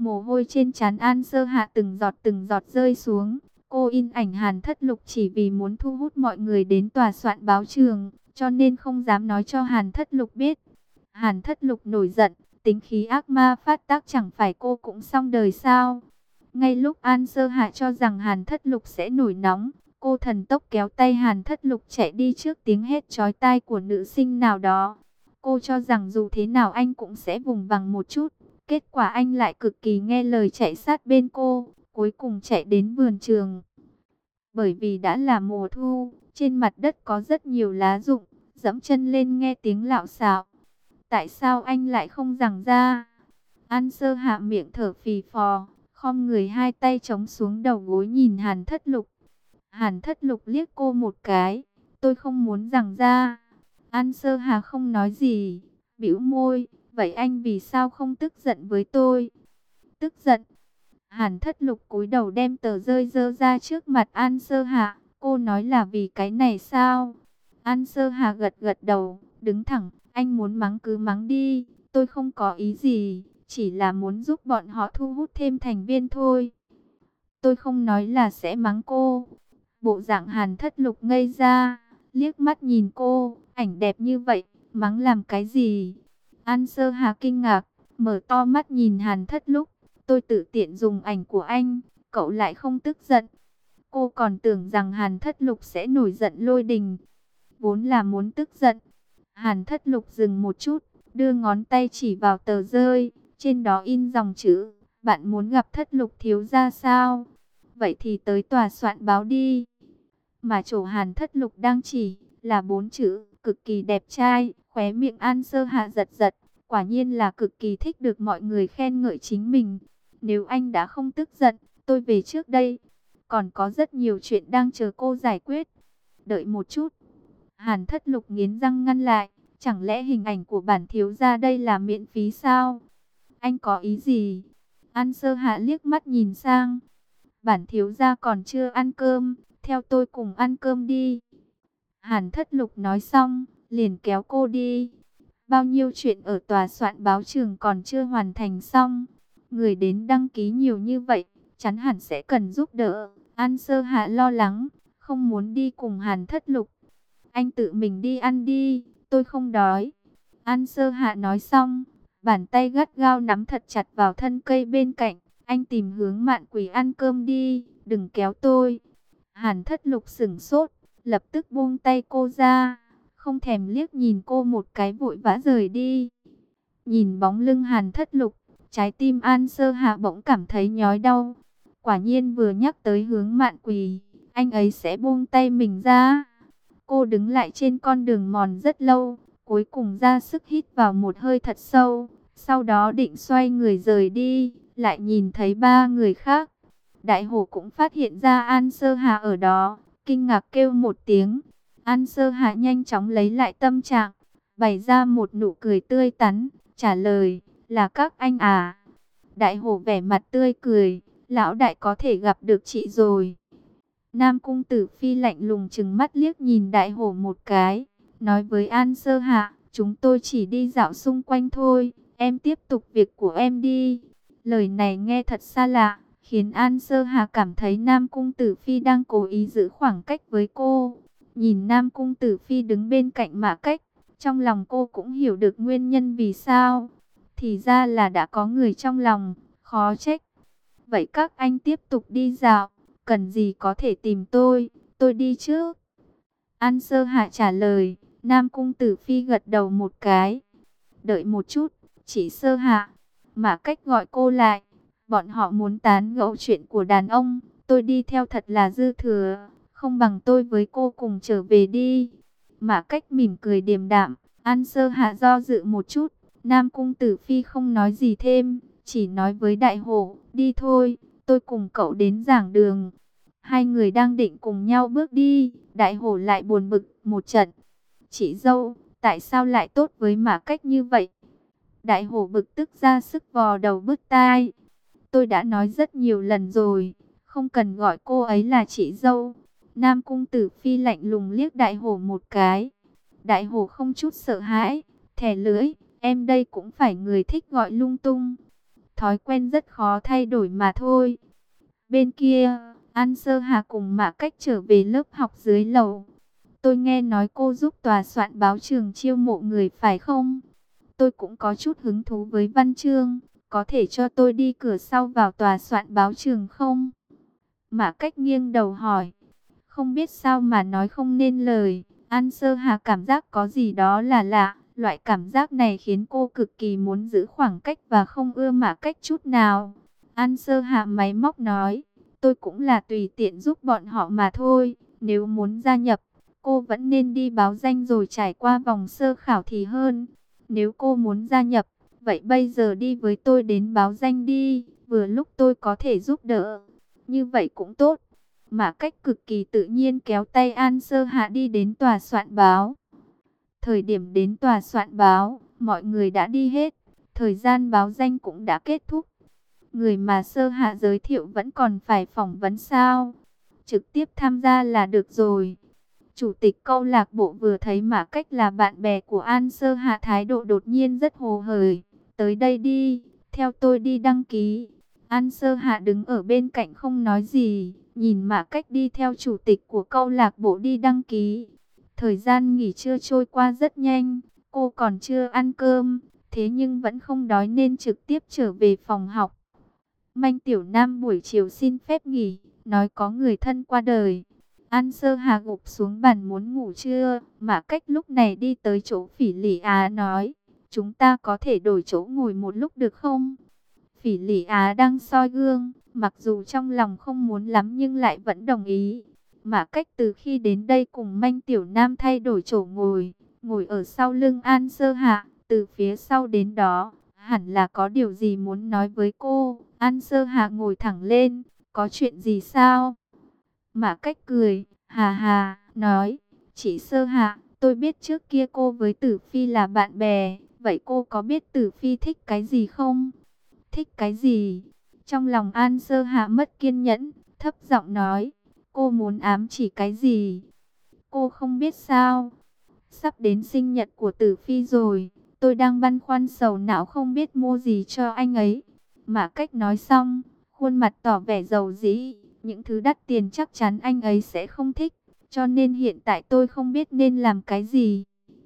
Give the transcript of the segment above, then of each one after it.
Mồ hôi trên trán An Sơ Hạ từng giọt rơi xuống. Cô in ảnh Hàn Thất Lục chỉ vì muốn thu hút mọi người đến tòa soạn báo trường, cho nên không dám nói cho Hàn Thất Lục biết. Hàn Thất Lục nổi giận, tính khí ác ma phát tác, chẳng phải cô cũng xong đời sao? Ngay lúc An Sơ Hạ cho rằng Hàn Thất Lục sẽ nổi nóng, cô thần tốc kéo tay Hàn Thất Lục chạy đi trước tiếng hét chói tai của nữ sinh nào đó. Cô cho rằng dù thế nào anh cũng sẽ vùng vằng một chút. Kết quả anh lại cực kỳ nghe lời chạy sát bên cô, cuối cùng chạy đến vườn trường. Bởi vì đã là mùa thu, trên mặt đất có rất nhiều lá rụng, dẫm chân lên nghe tiếng lạo xạo. Tại sao anh lại không giằng ra? An Sơ Hạ miệng thở phì phò, khom người hai tay chống xuống đầu gối nhìn Hàn Thất Lục. Hàn Thất Lục liếc cô một cái, tôi không muốn giằng ra. An Sơ Hạ không nói gì, bĩu môi, vậy anh vì sao không tức giận với tôi? Tức giận? Hàn Thất Lục cúi đầu đem tờ rơi dơ ra trước mặt An Sơ Hạ, cô nói là vì cái này sao? An Sơ Hạ gật gật đầu, đứng thẳng, anh muốn mắng cứ mắng đi, tôi không có ý gì, chỉ là muốn giúp bọn họ thu hút thêm thành viên thôi. Tôi không nói là sẽ mắng cô. Bộ dạng Hàn Thất Lục ngây ra, liếc mắt nhìn cô, ảnh đẹp như vậy, mắng làm cái gì? An Sơ Hà kinh ngạc, mở to mắt nhìn Hàn Thất Lục, tôi tự tiện dùng ảnh của anh, cậu lại không tức giận. Cô còn tưởng rằng Hàn Thất Lục sẽ nổi giận lôi đình, vốn là muốn tức giận. Hàn Thất Lục dừng một chút, đưa ngón tay chỉ vào tờ rơi, trên đó in dòng chữ, bạn muốn gặp Thất Lục thiếu gia sao? Vậy thì tới tòa soạn báo đi. Mà chỗ Hàn Thất Lục đang chỉ là 4 chữ, cực kỳ đẹp trai, khóe miệng An Sơ Hạ giật giật, quả nhiên là cực kỳ thích được mọi người khen ngợi chính mình. Nếu anh đã không tức giận, tôi về trước đây. Còn có rất nhiều chuyện đang chờ cô giải quyết. Đợi một chút. Hàn Thất Lục nghiến răng ngăn lại, chẳng lẽ hình ảnh của bản thiếu gia đây là miễn phí sao? Anh có ý gì? An Sơ Hạ liếc mắt nhìn sang. Bản thiếu gia còn chưa ăn cơm, theo tôi cùng ăn cơm đi. Hàn Thất Lục nói xong, liền kéo cô đi. Bao nhiêu chuyện ở tòa soạn báo trường còn chưa hoàn thành xong. Người đến đăng ký nhiều như vậy, chắn hẳn sẽ cần giúp đỡ. An Sơ Hạ lo lắng, không muốn đi cùng Hàn Thất Lục. Anh tự mình đi ăn đi, tôi không đói. An Sơ Hạ nói xong, bàn tay gắt gao nắm thật chặt vào thân cây bên cạnh. Anh tìm hướng Mạn Quỷ ăn cơm đi, đừng kéo tôi. Hàn Thất Lục sững sốt, lập tức buông tay cô ra, không thèm liếc nhìn cô một cái vội vã rời đi. Nhìn bóng lưng Hàn Thất Lục, trái tim An Sơ Hạ bỗng cảm thấy nhói đau. Quả nhiên vừa nhắc tới hướng Mạn Quỷ, anh ấy sẽ buông tay mình ra. Cô đứng lại trên con đường mòn rất lâu, cuối cùng ra sức hít vào một hơi thật sâu, sau đó định xoay người rời đi, lại nhìn thấy ba người khác. Đại hổ cũng phát hiện ra An Sơ Hà ở đó, kinh ngạc kêu một tiếng. An Sơ Hà nhanh chóng lấy lại tâm trạng, bày ra một nụ cười tươi tắn, trả lời, là các anh à. Đại hổ vẻ mặt tươi cười, lão đại có thể gặp được chị rồi. Nam Cung Tử Phi lạnh lùng trừng mắt liếc nhìn đại hổ một cái, nói với An Sơ Hạ, chúng tôi chỉ đi dạo xung quanh thôi, em tiếp tục việc của em đi. Lời này nghe thật xa lạ, khiến An Sơ Hạ cảm thấy Nam Cung Tử Phi đang cố ý giữ khoảng cách với cô. Nhìn Nam Cung Tử Phi đứng bên cạnh Mã Cách, trong lòng cô cũng hiểu được nguyên nhân vì sao. Thì ra là đã có người trong lòng, khó trách. Vậy các anh tiếp tục đi dạo, cần gì có thể tìm tôi đi trước. An Sơ Hạ trả lời, Nam Cung Tử Phi gật đầu một cái. Đợi một chút, chị Sơ Hạ. Mã Cách gọi cô lại, bọn họ muốn tán gẫu chuyện của đàn ông, tôi đi theo thật là dư thừa, không bằng tôi với cô cùng trở về đi. Mã Cách mỉm cười điềm đạm, An Sơ Hạ do dự một chút, Nam Cung Tử Phi không nói gì thêm, chỉ nói với Đại Hổ, đi thôi, tôi cùng cậu đến giảng đường. Hai người đang định cùng nhau bước đi, Đại Hổ lại buồn bực một trận. Chị dâu, tại sao lại tốt với Mã Cách như vậy? Đại Hổ bực tức ra sức vò đầu bứt tai. Tôi đã nói rất nhiều lần rồi, không cần gọi cô ấy là chị dâu. Nam Cung Tử Phi lạnh lùng liếc Đại Hổ một cái. Đại Hổ không chút sợ hãi, thè lưỡi, em đây cũng phải người thích gọi lung tung. thói quen rất khó thay đổi mà thôi. Bên kia, An Sơ Hà cùng Mã Cách trở về lớp học dưới lầu. Tôi nghe nói cô giúp tòa soạn báo trường chiêu mộ người phải không? Tôi cũng có chút hứng thú với văn chương, có thể cho tôi đi cửa sau vào tòa soạn báo trường không? Mã Cách nghiêng đầu hỏi. Không biết sao mà nói không nên lời. An Sơ Hà cảm giác có gì đó là lạ. Loại cảm giác này khiến cô cực kỳ muốn giữ khoảng cách và không ưa Mã Cách chút nào. An Sơ Hà máy móc nói. Tôi cũng là tùy tiện giúp bọn họ mà thôi. Nếu muốn gia nhập, cô vẫn nên đi báo danh rồi trải qua vòng sơ khảo thì hơn. Nếu cô muốn gia nhập, vậy bây giờ đi với tôi đến báo danh đi. Vừa lúc tôi có thể giúp đỡ. Như vậy cũng tốt. Mã Cách cực kỳ tự nhiên kéo tay An Sơ Hạ đi đến tòa soạn báo. Thời điểm đến tòa soạn báo, mọi người đã đi hết. Thời gian báo danh cũng đã kết thúc. Người mà Sơ Hạ giới thiệu vẫn còn phải phỏng vấn sao? Trực tiếp tham gia là được rồi. Chủ tịch câu lạc bộ vừa thấy Mã Cách là bạn bè của An Sơ Hạ, thái độ đột nhiên rất hồ hởi. Tới đây đi, theo tôi đi đăng ký. An Sơ Hạ đứng ở bên cạnh không nói gì, nhìn Mã Cách đi theo chủ tịch của câu lạc bộ đi đăng ký. Thời gian nghỉ trưa trôi qua rất nhanh, cô còn chưa ăn cơm, thế nhưng vẫn không đói nên trực tiếp trở về phòng học. Manh Tiểu Nam buổi chiều xin phép nghỉ, nói có người thân qua đời. An Sơ Hà gục xuống bàn muốn ngủ trưa, Mã Cách lúc này đi tới chỗ Phỉ Lị Á nói, chúng ta có thể đổi chỗ ngồi một lúc được không? Phỉ Lị Á đang soi gương, mặc dù trong lòng không muốn lắm nhưng lại vẫn đồng ý. Mã Cách từ khi đến đây cùng Manh Tiểu Nam thay đổi chỗ ngồi, ngồi ở sau lưng An Sơ Hạ, từ phía sau đến đó, hẳn là có điều gì muốn nói với cô. An Sơ Hạ ngồi thẳng lên, có chuyện gì sao? Mã Cách cười, hà hà, nói, chị Sơ Hạ, tôi biết trước kia cô với Tử Phi là bạn bè, vậy cô có biết Tử Phi thích cái gì không? Thích cái gì? Trong lòng An Sơ Hạ mất kiên nhẫn, thấp giọng nói, cô muốn ám chỉ cái gì? Cô không biết sao? Sắp đến sinh nhật của Tử Phi rồi, tôi đang băn khoăn sầu não không biết mua gì cho anh ấy. Mã Cách nói xong, khuôn mặt tỏ vẻ dầu dĩ, những thứ đắt tiền chắc chắn anh ấy sẽ không thích, cho nên hiện tại tôi không biết nên làm cái gì.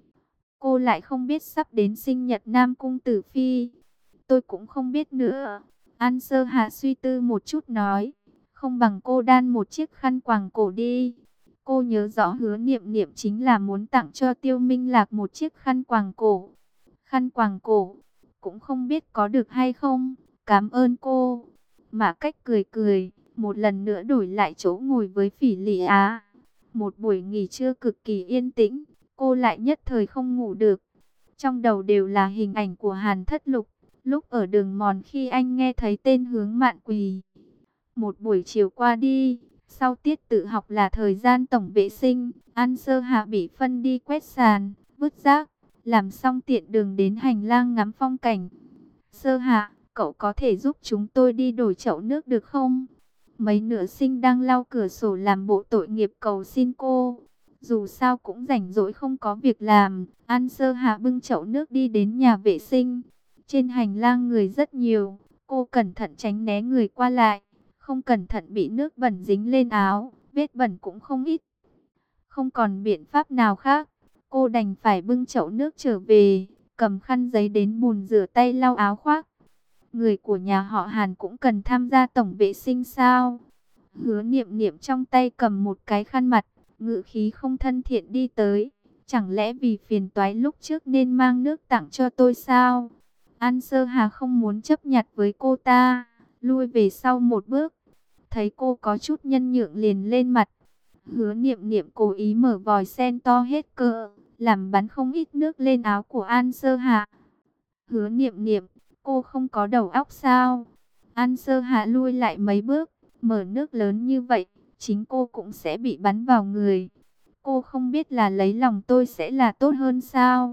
Cô lại không biết sắp đến sinh nhật Nam Cung Tử Phi. Tôi cũng không biết nữa. An Sơ Hạ suy tư một chút nói, không bằng cô đan một chiếc khăn quàng cổ đi. Cô nhớ rõ Hứa Niệm Niệm chính là muốn tặng cho Tiêu Minh Lạc một chiếc khăn quàng cổ. Khăn quàng cổ, cũng không biết có được hay không. Cảm ơn cô. Mã Cách cười cười, một lần nữa đổi lại chỗ ngồi với Phỉ Lị Á. Một buổi nghỉ trưa cực kỳ yên tĩnh, cô lại nhất thời không ngủ được. Trong đầu đều là hình ảnh của Hàn Thất Lục, lúc ở đường mòn khi anh nghe thấy tên Hướng Mạn Quỳ. Một buổi chiều qua đi, sau tiết tự học là thời gian tổng vệ sinh, An Sơ Hạ bị phân đi quét sàn, vứt rác, làm xong tiện đường đến hành lang ngắm phong cảnh. Sơ Hạ, cậu có thể giúp chúng tôi đi đổi chậu nước được không? Mấy nữ sinh đang lau cửa sổ làm bộ tội nghiệp cầu xin cô. Dù sao cũng rảnh rỗi không có việc làm, An Sơ Hạ bưng chậu nước đi đến nhà vệ sinh. Trên hành lang người rất nhiều, cô cẩn thận tránh né người qua lại, không cẩn thận bị nước bẩn dính lên áo, vết bẩn cũng không ít. Không còn biện pháp nào khác, cô đành phải bưng chậu nước trở về, cầm khăn giấy đến bồn rửa tay lau áo khoác. Người của nhà họ Hàn cũng cần tham gia tổng vệ sinh sao? Hứa Niệm Niệm trong tay cầm một cái khăn mặt, ngữ khí không thân thiện đi tới. Chẳng lẽ vì phiền toái lúc trước nên mang nước tặng cho tôi sao? An Sơ Hà không muốn chấp nhặt với cô ta, lui về sau một bước. Thấy cô có chút nhân nhượng liền lên mặt. Hứa Niệm Niệm cố ý mở vòi sen to hết cỡ, làm bắn không ít nước lên áo của An Sơ Hà. Hứa Niệm Niệm, cô không có đầu óc sao? An Sơ Hạ lui lại mấy bước, mở nước lớn như vậy, chính cô cũng sẽ bị bắn vào người. Cô không biết là lấy lòng tôi sẽ là tốt hơn sao?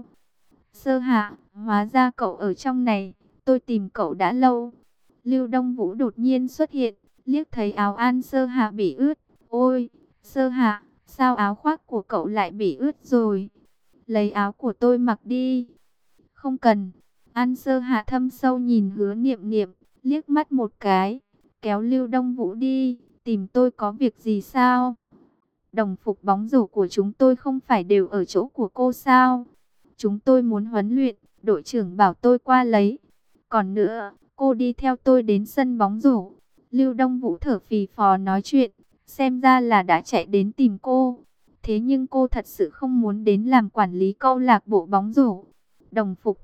Sơ Hạ, hóa ra cậu ở trong này, tôi tìm cậu đã lâu. Lưu Đông Vũ đột nhiên xuất hiện, liếc thấy áo An Sơ Hạ bị ướt. Ôi, Sơ Hạ, sao áo khoác của cậu lại bị ướt rồi? Lấy áo của tôi mặc đi. Không cần. An Sơ Hạ thâm sâu nhìn Hứa Niệm Niệm, liếc mắt một cái, kéo Lưu Đông Vũ đi, tìm tôi có việc gì sao? Đồng phục bóng rổ của chúng tôi không phải đều ở chỗ của cô sao? Chúng tôi muốn huấn luyện, đội trưởng bảo tôi qua lấy. Còn nữa, cô đi theo tôi đến sân bóng rổ. Lưu Đông Vũ thở phì phò nói chuyện, xem ra là đã chạy đến tìm cô. Thế nhưng cô thật sự không muốn đến làm quản lý câu lạc bộ bóng rổ. Đồng phục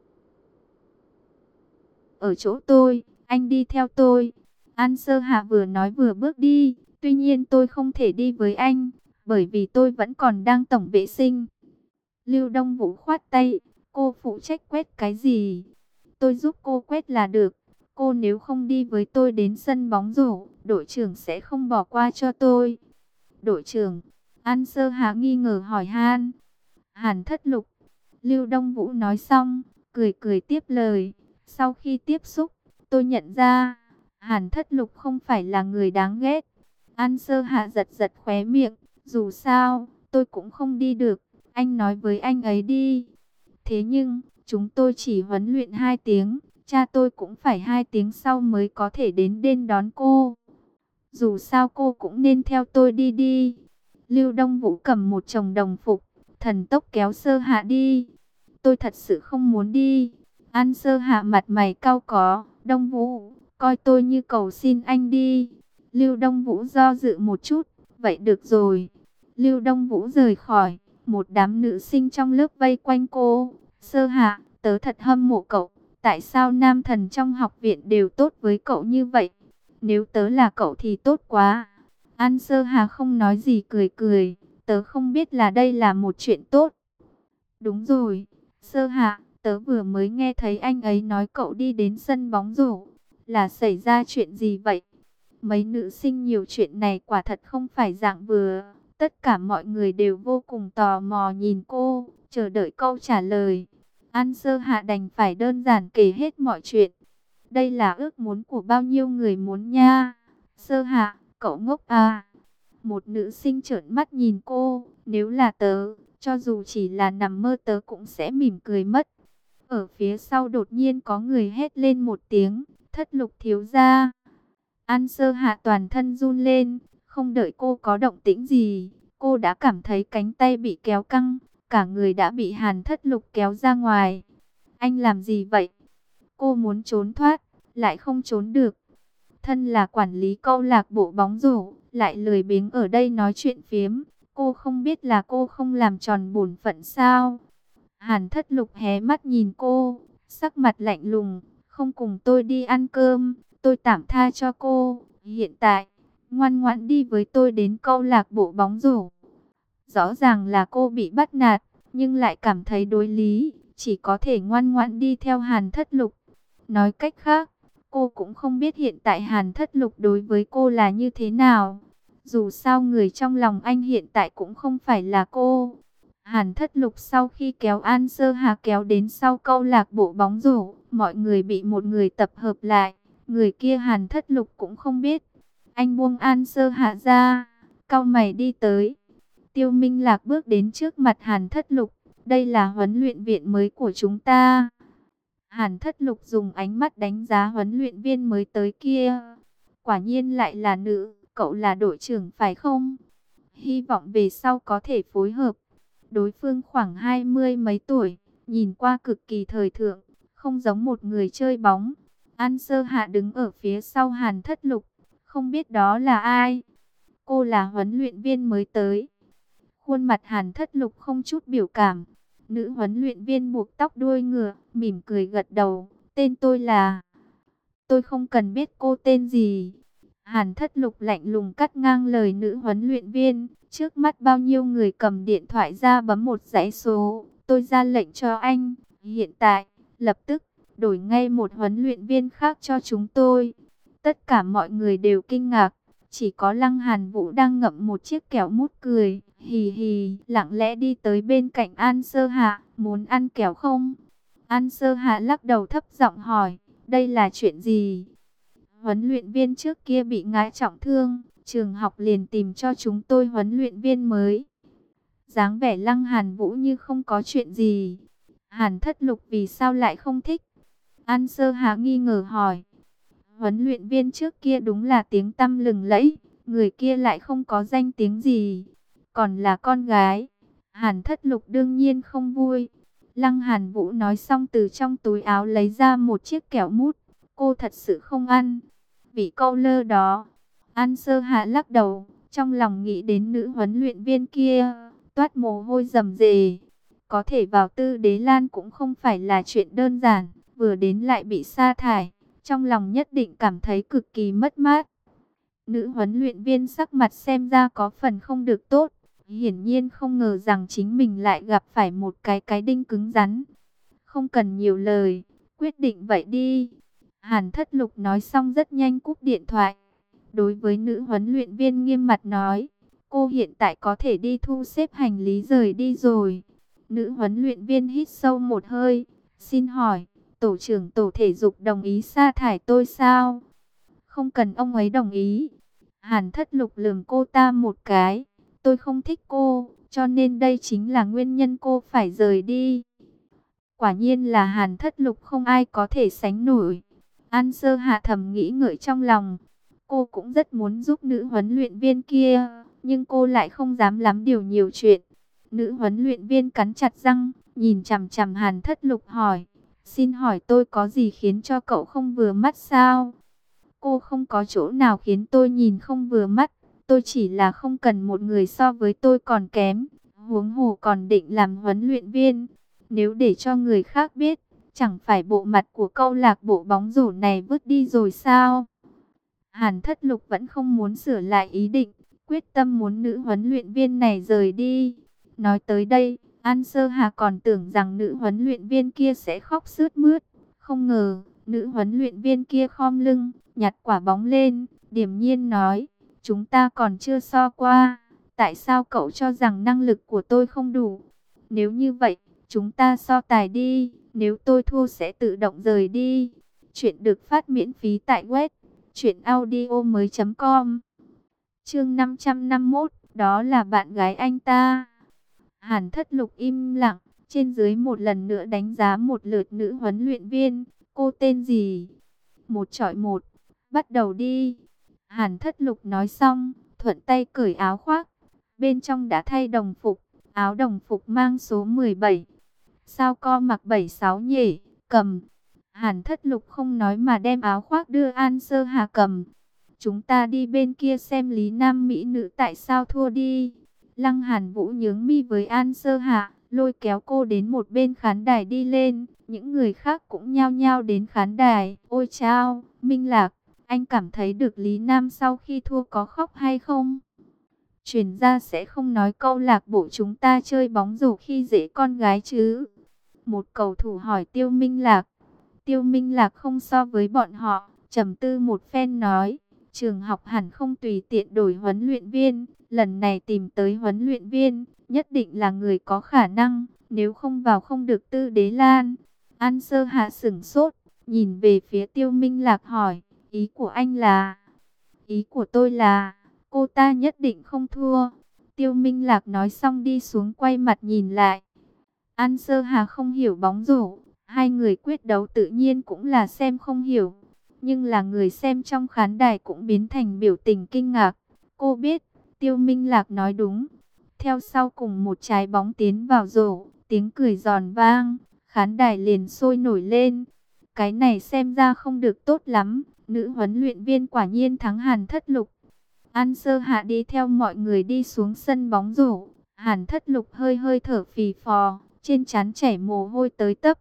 ở chỗ tôi, anh đi theo tôi. An Sơ Hạ vừa nói vừa bước đi. Tuy nhiên tôi không thể đi với anh, bởi vì tôi vẫn còn đang tổng vệ sinh. Lưu Đông Vũ khoát tay, cô phụ trách quét cái gì? Tôi giúp cô quét là được. Cô nếu không đi với tôi đến sân bóng rổ, đội trưởng sẽ không bỏ qua cho tôi. Đội trưởng, An Sơ Hạ nghi ngờ hỏi han. Hàn Thất Lục. Lưu Đông Vũ nói xong, cười cười tiếp lời. Sau khi tiếp xúc, tôi nhận ra, Hàn Thất Lục không phải là người đáng ghét. An Sơ Hạ giật giật khóe miệng, dù sao, tôi cũng không đi được, anh nói với anh ấy đi. Thế nhưng, chúng tôi chỉ huấn luyện 2 tiếng, cha tôi cũng phải 2 tiếng sau mới có thể đến đền đón cô. Dù sao cô cũng nên theo tôi đi đi. Lưu Đông Vũ cầm một chồng đồng phục, thần tốc kéo Sơ Hạ đi. Tôi thật sự không muốn đi. An Sơ Hạ mặt mày cau có, Đông Vũ, coi tôi như cầu xin anh đi. Lưu Đông Vũ do dự một chút, vậy được rồi. Lưu Đông Vũ rời khỏi, một đám nữ sinh trong lớp vây quanh cô. Sơ Hạ, tớ thật hâm mộ cậu, tại sao nam thần trong học viện đều tốt với cậu như vậy? Nếu tớ là cậu thì tốt quá. An Sơ Hà không nói gì cười cười, tớ không biết là đây là một chuyện tốt. Đúng rồi, Sơ Hạ, tớ vừa mới nghe thấy anh ấy nói cậu đi đến sân bóng rổ, là xảy ra chuyện gì vậy? Mấy nữ sinh nhiều chuyện này quả thật không phải dạng vừa, tất cả mọi người đều vô cùng tò mò nhìn cô, chờ đợi câu trả lời. An Sơ Hạ đành phải đơn giản kể hết mọi chuyện. Đây là ước muốn của bao nhiêu người muốn nha. Sơ Hạ, cậu ngốc à? Một nữ sinh trợn mắt nhìn cô, nếu là tớ, cho dù chỉ là nằm mơ tớ cũng sẽ mỉm cười mất. Ở phía sau đột nhiên có người hét lên một tiếng, Thất Lục thiếu gia. An Sơ Hạ toàn thân run lên, không đợi cô có động tĩnh gì, cô đã cảm thấy cánh tay bị kéo căng, cả người đã bị Hàn Thất Lục kéo ra ngoài. Anh làm gì vậy? Cô muốn trốn thoát, lại không trốn được. Thân là quản lý câu lạc bộ bóng rổ, lại lười biếng ở đây nói chuyện phiếm. Cô không biết là cô không làm tròn bổn phận sao? Hàn Thất Lục hé mắt nhìn cô, sắc mặt lạnh lùng, không cùng tôi đi ăn cơm, tôi tạm tha cho cô. Hiện tại, ngoan ngoãn đi với tôi đến câu lạc bộ bóng rổ. Rõ ràng là cô bị bắt nạt, nhưng lại cảm thấy đối lý, chỉ có thể ngoan ngoãn đi theo Hàn Thất Lục. Nói cách khác, cô cũng không biết hiện tại Hàn Thất Lục đối với cô là như thế nào. Dù sao người trong lòng anh hiện tại cũng không phải là cô. Hàn Thất Lục sau khi kéo An Sơ Hà kéo đến sau câu lạc bộ bóng rổ, mọi người bị một người tập hợp lại. Người kia Hàn Thất Lục cũng không biết. Anh buông An Sơ Hạ ra, cau mày đi tới. Tiêu Minh Lạc bước đến trước mặt Hàn Thất Lục. Đây là huấn luyện viện mới của chúng ta. Hàn Thất Lục dùng ánh mắt đánh giá huấn luyện viên mới tới kia. Quả nhiên lại là nữ, cậu là đội trưởng phải không? Hy vọng về sau có thể phối hợp. Đối phương khoảng 20 mấy tuổi, nhìn qua cực kỳ thời thượng, không giống một người chơi bóng. An Sơ Hạ đứng ở phía sau Hàn Thất Lục, không biết đó là ai. Cô là huấn luyện viên mới tới. Khuôn mặt Hàn Thất Lục không chút biểu cảm. Nữ huấn luyện viên buộc tóc đuôi ngựa, mỉm cười gật đầu. Tên tôi là... Tôi không cần biết cô tên gì. Hàn Thất Lục lạnh lùng cắt ngang lời nữ huấn luyện viên. Trước mắt bao nhiêu người cầm điện thoại ra bấm một dãy số. Tôi ra lệnh cho anh. Hiện tại, lập tức, đổi ngay một huấn luyện viên khác cho chúng tôi. Tất cả mọi người đều kinh ngạc. Chỉ có Lăng Hàn Vũ đang ngậm một chiếc kẹo mút cười. Hì hì, lặng lẽ đi tới bên cạnh An Sơ Hạ. Muốn ăn kẹo không? An Sơ Hạ lắc đầu thấp giọng hỏi. Đây là chuyện gì? Huấn luyện viên trước kia bị ngã trọng thương, trường học liền tìm cho chúng tôi huấn luyện viên mới. Dáng vẻ Lăng Hàn Vũ như không có chuyện gì. Hàn Thất Lục vì sao lại không thích? An Sơ Hà nghi ngờ hỏi. Huấn luyện viên trước kia đúng là tiếng tăm lừng lẫy, người kia lại không có danh tiếng gì, còn là con gái. Hàn Thất Lục đương nhiên không vui. Lăng Hàn Vũ nói xong từ trong túi áo lấy ra một chiếc kẹo mút. Cô thật sự không ăn. Vị câu lơ đó. An Sơ Hạ lắc đầu, trong lòng nghĩ đến nữ huấn luyện viên kia, toát mồ hôi rầm rề. Có thể vào Tư Đế Lan cũng không phải là chuyện đơn giản, vừa đến lại bị sa thải, trong lòng nhất định cảm thấy cực kỳ mất mát. Nữ huấn luyện viên sắc mặt xem ra có phần không được tốt, hiển nhiên không ngờ rằng chính mình lại gặp phải một cái đinh cứng rắn. Không cần nhiều lời, quyết định vậy đi. Hàn Thất Lục nói xong rất nhanh cúp điện thoại. Đối với nữ huấn luyện viên nghiêm mặt nói, cô hiện tại có thể đi thu xếp hành lý rời đi rồi. Nữ huấn luyện viên hít sâu một hơi, xin hỏi, tổ trưởng tổ thể dục đồng ý sa thải tôi sao? Không cần ông ấy đồng ý. Hàn Thất Lục lườm cô ta một cái, tôi không thích cô, cho nên đây chính là nguyên nhân cô phải rời đi. Quả nhiên là Hàn Thất Lục không ai có thể sánh nổi. An Sơ Hạ thầm nghĩ ngợi trong lòng. Cô cũng rất muốn giúp nữ huấn luyện viên kia, nhưng cô lại không dám lắm điều nhiều chuyện. Nữ huấn luyện viên cắn chặt răng, nhìn chằm chằm Hàn Thất Lục hỏi, xin hỏi tôi có gì khiến cho cậu không vừa mắt sao? Cô không có chỗ nào khiến tôi nhìn không vừa mắt, tôi chỉ là không cần một người so với tôi còn kém, huống hồ còn định làm huấn luyện viên. Nếu để cho người khác biết, chẳng phải bộ mặt của câu lạc bộ bóng rổ này vứt đi rồi sao? Hàn Thất Lục vẫn không muốn sửa lại ý định, quyết tâm muốn nữ huấn luyện viên này rời đi. Nói tới đây, An Sơ Hà còn tưởng rằng nữ huấn luyện viên kia sẽ khóc sướt mướt. Không ngờ, nữ huấn luyện viên kia khom lưng, nhặt quả bóng lên, điềm nhiên nói, chúng ta còn chưa so qua. Tại sao cậu cho rằng năng lực của tôi không đủ? Nếu như vậy, chúng ta so tài đi, nếu tôi thua sẽ tự động rời đi. Chuyện được phát miễn phí tại web truyệnaudiomoi.com. Chương 551, đó là bạn gái anh ta. Hàn Thất Lục im lặng, trên dưới một lần nữa đánh giá một lượt nữ huấn luyện viên. Cô tên gì? Một chọi một, bắt đầu đi. Hàn Thất Lục nói xong, thuận tay cởi áo khoác. Bên trong đã thay đồng phục, áo đồng phục mang số 17. Sao co mặc 76 nhỉ? Cầm. Hàn Thất Lục không nói mà đem áo khoác đưa An Sơ Hà cầm. Chúng ta đi bên kia xem Lý Nam mỹ nữ tại sao thua đi. Lăng Hàn Vũ nhướng mi với An Sơ Hà, lôi kéo cô đến một bên khán đài đi lên. Những người khác cũng nhao nhao đến khán đài. Ôi chao, Minh Lạc, anh cảm thấy được Lý Nam sau khi thua có khóc hay không? Truyền ra sẽ không nói câu lạc bộ chúng ta chơi bóng rổ khi dễ con gái chứ? Một cầu thủ hỏi Tiêu Minh Lạc. Tiêu Minh Lạc không so với bọn họ, trầm tư một phen nói, trường học hẳn không tùy tiện đổi huấn luyện viên, lần này tìm tới huấn luyện viên, nhất định là người có khả năng, nếu không vào không được Tư Đế Lan. An Sơ Hạ sửng sốt, nhìn về phía Tiêu Minh Lạc hỏi, ý của anh là? Ý của tôi là, cô ta nhất định không thua. Tiêu Minh Lạc nói xong đi xuống quay mặt nhìn lại. An Sơ Hà không hiểu bóng rổ, hai người quyết đấu tự nhiên cũng là xem không hiểu. Nhưng là người xem trong khán đài cũng biến thành biểu tình kinh ngạc. Cô biết, Tiêu Minh Lạc nói đúng. Theo sau cùng một trái bóng tiến vào rổ, tiếng cười giòn vang, khán đài liền sôi nổi lên. Cái này xem ra không được tốt lắm, nữ huấn luyện viên quả nhiên thắng Hàn Thất Lục. An Sơ Hạ đi theo mọi người đi xuống sân bóng rổ, Hàn Thất Lục hơi hơi thở phì phò, trên trán chảy mồ hôi tới tấp.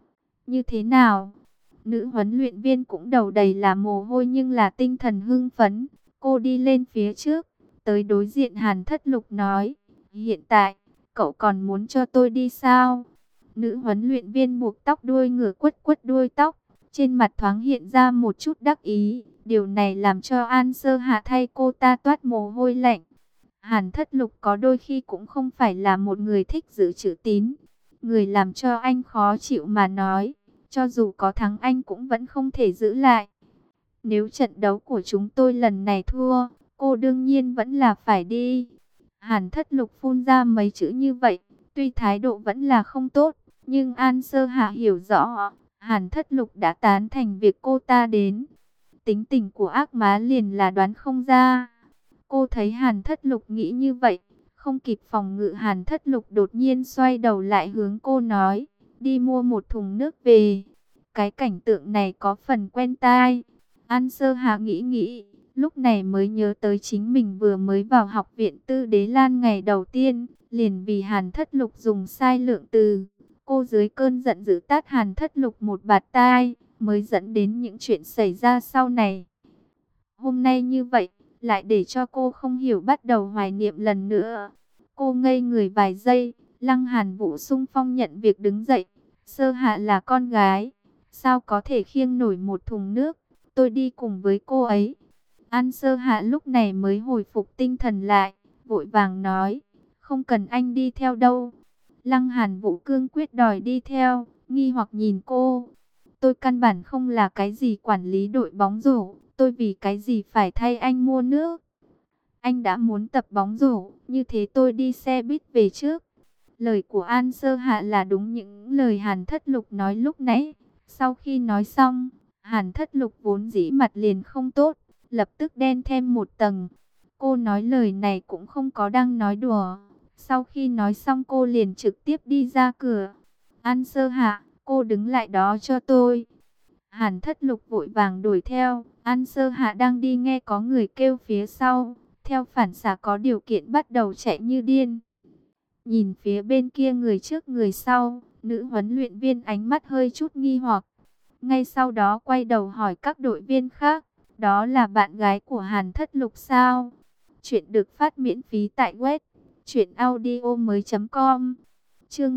Như thế nào? Nữ huấn luyện viên cũng đầu đầy là mồ hôi nhưng là tinh thần hưng phấn. Cô đi lên phía trước, tới đối diện Hàn Thất Lục nói, hiện tại, cậu còn muốn cho tôi đi sao? Nữ huấn luyện viên buộc tóc đuôi ngựa quất quất đuôi tóc, trên mặt thoáng hiện ra một chút đắc ý. Điều này làm cho An Sơ Hạ thay cô ta toát mồ hôi lạnh. Hàn Thất Lục có đôi khi cũng không phải là một người thích giữ chữ tín. Người làm cho anh khó chịu mà nói, cho dù có thắng anh cũng vẫn không thể giữ lại. Nếu trận đấu của chúng tôi lần này thua, cô đương nhiên vẫn là phải đi. Hàn Thất Lục phun ra mấy chữ như vậy, tuy thái độ vẫn là không tốt, nhưng An Sơ Hạ hiểu rõ, Hàn Thất Lục đã tán thành việc cô ta đến. tính tình của ác má liền là đoán không ra. Cô thấy Hàn Thất Lục nghĩ như vậy, không kịp phòng ngự, Hàn Thất Lục đột nhiên xoay đầu lại hướng cô nói, đi mua một thùng nước về. Cái cảnh tượng này có phần quen tai. An Sơ Hà nghĩ nghĩ, lúc này mới nhớ tới chính mình vừa mới vào học viện Tư Đế Lan ngày đầu tiên, liền vì Hàn Thất Lục dùng sai lượng từ. Cô dưới cơn giận dữ tát Hàn Thất Lục một bạt tai, mới dẫn đến những chuyện xảy ra sau này. Hôm nay như vậy, lại để cho cô không hiểu bắt đầu hoài niệm lần nữa. Cô ngây người vài giây, Lăng Hàn Vũ xung phong nhận việc đứng dậy. Sơ Hạ là con gái, sao có thể khiêng nổi một thùng nước, tôi đi cùng với cô ấy. An Sơ Hạ lúc này mới hồi phục tinh thần lại, vội vàng nói, không cần anh đi theo đâu. Lăng Hàn Vũ cương quyết đòi đi theo, nghi hoặc nhìn cô. Tôi căn bản không là cái gì quản lý đội bóng rổ, tôi vì cái gì phải thay anh mua nước. Anh đã muốn tập bóng rổ, như thế tôi đi xe buýt về trước. Lời của An Sơ Hạ là đúng những lời Hàn Thất Lục nói lúc nãy. Sau khi nói xong, Hàn Thất Lục vốn dĩ mặt liền không tốt, lập tức đen thêm một tầng. Cô nói lời này cũng không có đang nói đùa. Sau khi nói xong cô liền trực tiếp đi ra cửa. An Sơ Hạ, cô đứng lại đó cho tôi. Hàn Thất Lục vội vàng đuổi theo. An Sơ Hạ đang đi nghe có người kêu phía sau. Theo phản xạ có điều kiện bắt đầu chạy như điên. Nhìn phía bên kia người trước người sau, nữ huấn luyện viên ánh mắt hơi chút nghi hoặc. Ngay sau đó quay đầu hỏi các đội viên khác, đó là bạn gái của Hàn Thất Lục sao? Chuyện được phát miễn phí tại web truyệnaudiomoi.com. Chương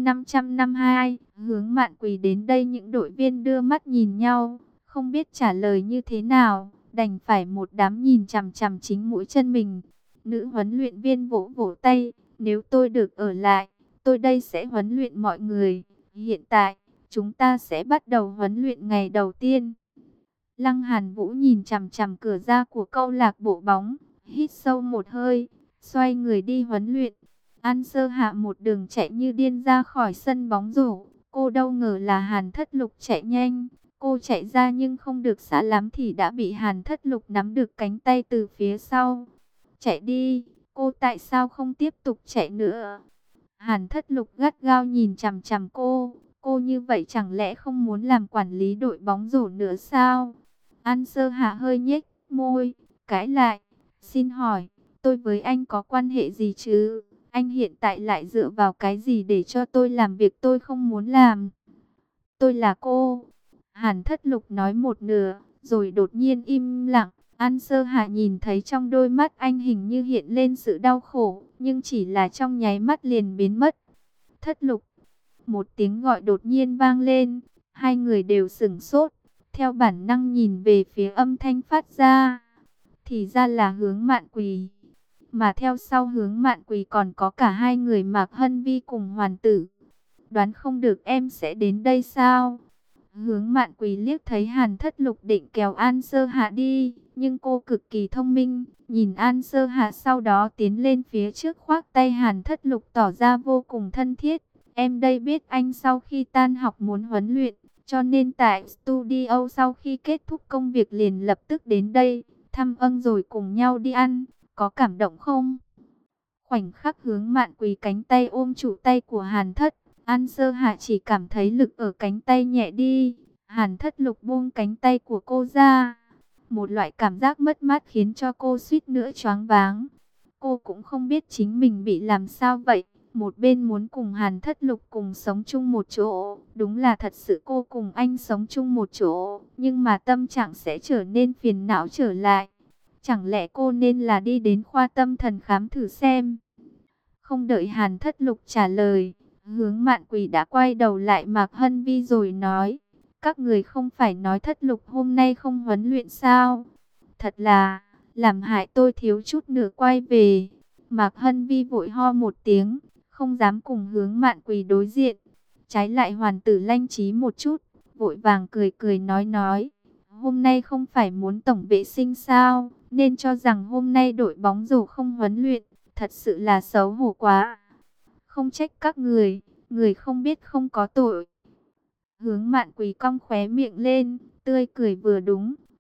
552, Hướng Mạn Quỳ đến đây, những đội viên đưa mắt nhìn nhau, không biết trả lời như thế nào, đành phải một đám nhìn chằm chằm chính mũi chân mình. Nữ huấn luyện viên vỗ vỗ tay, nếu tôi được ở lại, tôi đây sẽ huấn luyện mọi người. Hiện tại, chúng ta sẽ bắt đầu huấn luyện ngày đầu tiên. Lăng Hàn Vũ nhìn chằm chằm cửa ra của câu lạc bộ bóng, hít sâu một hơi, xoay người đi huấn luyện. An Sơ Hạ một đường chạy như điên ra khỏi sân bóng rổ. Cô đâu ngờ là Hàn Thất Lục chạy nhanh. Cô chạy ra nhưng không được xa lắm thì đã bị Hàn Thất Lục nắm được cánh tay từ phía sau. Chạy đi, cô tại sao không tiếp tục chạy nữa? Hàn Thất Lục gắt gao nhìn chằm chằm cô. Cô như vậy chẳng lẽ không muốn làm quản lý đội bóng rổ nữa sao? An Sơ Hạ hơi nhếch môi, cãi lại. Xin hỏi, tôi với anh có quan hệ gì chứ? Anh hiện tại lại dựa vào cái gì để cho tôi làm việc tôi không muốn làm? Tôi là cô. Hàn Thất Lục nói một nửa, rồi đột nhiên im lặng. An Sơ Hạ nhìn thấy trong đôi mắt anh hình như hiện lên sự đau khổ, nhưng chỉ là trong nháy mắt liền biến mất. Thất Lục, một tiếng gọi đột nhiên vang lên, hai người đều sửng sốt, theo bản năng nhìn về phía âm thanh phát ra. Thì ra là Hướng Mạn Quỳ, mà theo sau Hướng Mạn Quỳ còn có cả hai người Mạc Hân Vi cùng Hoàn Tử. Đoán không được em sẽ đến đây sao? Hướng Mạn Quỳ liếc thấy Hàn Thất Lục định kéo An Sơ Hạ đi, nhưng cô cực kỳ thông minh, nhìn An Sơ Hạ sau đó tiến lên phía trước khoác tay Hàn Thất Lục tỏ ra vô cùng thân thiết. Em đây biết anh sau khi tan học muốn huấn luyện, cho nên tại studio sau khi kết thúc công việc liền lập tức đến đây, thăm ân rồi cùng nhau đi ăn, có cảm động không? Khoảnh khắc Hướng Mạn Quỳ cánh tay ôm trụ tay của Hàn Thất, An Sơ Hạ chỉ cảm thấy lực ở cánh tay nhẹ đi. Hàn Thất Lục buông cánh tay của cô ra. Một loại cảm giác mất mát khiến cho cô suýt nữa choáng váng. Cô cũng không biết chính mình bị làm sao vậy. Một bên muốn cùng Hàn Thất Lục cùng sống chung một chỗ. Đúng là thật sự cô cùng anh sống chung một chỗ. Nhưng mà tâm trạng sẽ trở nên phiền não trở lại. Chẳng lẽ cô nên là đi đến khoa tâm thần khám thử xem? Không đợi Hàn Thất Lục trả lời, Hướng Mạn Quỳ đã quay đầu lại Mạc Hân Vi rồi nói, các người không phải nói Thất Lục hôm nay không huấn luyện sao? Thật là, làm hại tôi thiếu chút nữa quay về. Mạc Hân Vi vội ho một tiếng, không dám cùng Hướng Mạn Quỳ đối diện. Trái lại Hoàn Tử lanh trí một chút, vội vàng cười cười nói, hôm nay không phải muốn tổng vệ sinh sao, nên cho rằng hôm nay đội bóng rổ không huấn luyện. Thật sự là xấu hổ quá. Không trách các người, người không biết không có tội. Hướng Mạn Quỳ cong khóe miệng lên, tươi cười vừa đúng.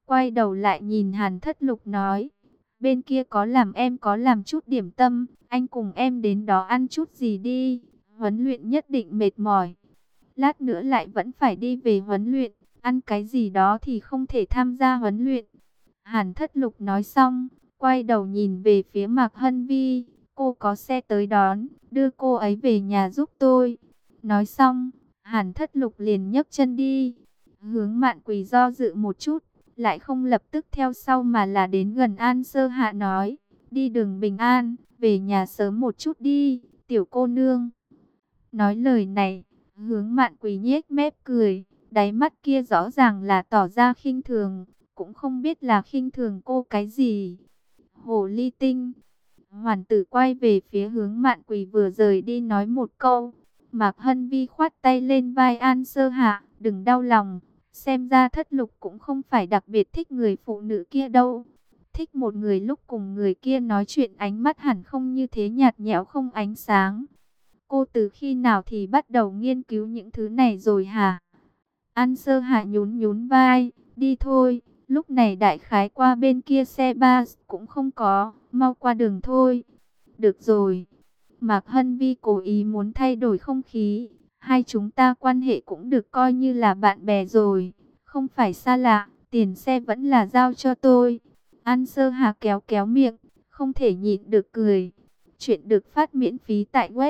Quay đầu lại nhìn Hàn Thất Lục nói, bên kia có làm em có làm chút điểm tâm, anh cùng em đến đó ăn chút gì đi, huấn luyện nhất định mệt mỏi. Lát nữa lại vẫn phải đi về huấn luyện, ăn cái gì đó thì không thể tham gia huấn luyện. Hàn Thất Lục nói xong, quay đầu nhìn về phía Mạc Hân Vi, cô có xe tới đón, đưa cô ấy về nhà giúp tôi. Nói xong, Hàn Thất Lục liền nhấc chân đi. Hướng Mạn Quỳ do dự một chút, lại không lập tức theo sau mà là đến gần An Sơ Hạ nói, đi đường bình an, về nhà sớm một chút đi, tiểu cô nương. Nói lời này, Hướng Mạn Quỳ nhếch mép cười, đáy mắt kia rõ ràng là tỏ ra khinh thường, cũng không biết là khinh thường cô cái gì. Hồ ly tinh. Hoàn tử quay về phía Hướng Mạn Quỳ vừa rời đi nói một câu. Mạc Hân Vi khoát tay lên vai An Sơ Hạ, đừng đau lòng. Xem ra Thất Lục cũng không phải đặc biệt thích người phụ nữ kia đâu. Thích một người lúc cùng người kia nói chuyện ánh mắt hẳn không như thế nhạt nhẽo không ánh sáng. Cô từ khi nào thì bắt đầu nghiên cứu những thứ này rồi hả? An Sơ Hạ nhún nhún vai, đi thôi, lúc này đại khái qua bên kia xe bus cũng không có, mau qua đường thôi. Được rồi. Mạc Hân Vi cố ý muốn thay đổi không khí, hai chúng ta quan hệ cũng được coi như là bạn bè rồi, không phải xa lạ, tiền xe vẫn là giao cho tôi. An Sơ Hà kéo kéo miệng, không thể nhịn được cười. Chuyện được phát miễn phí tại web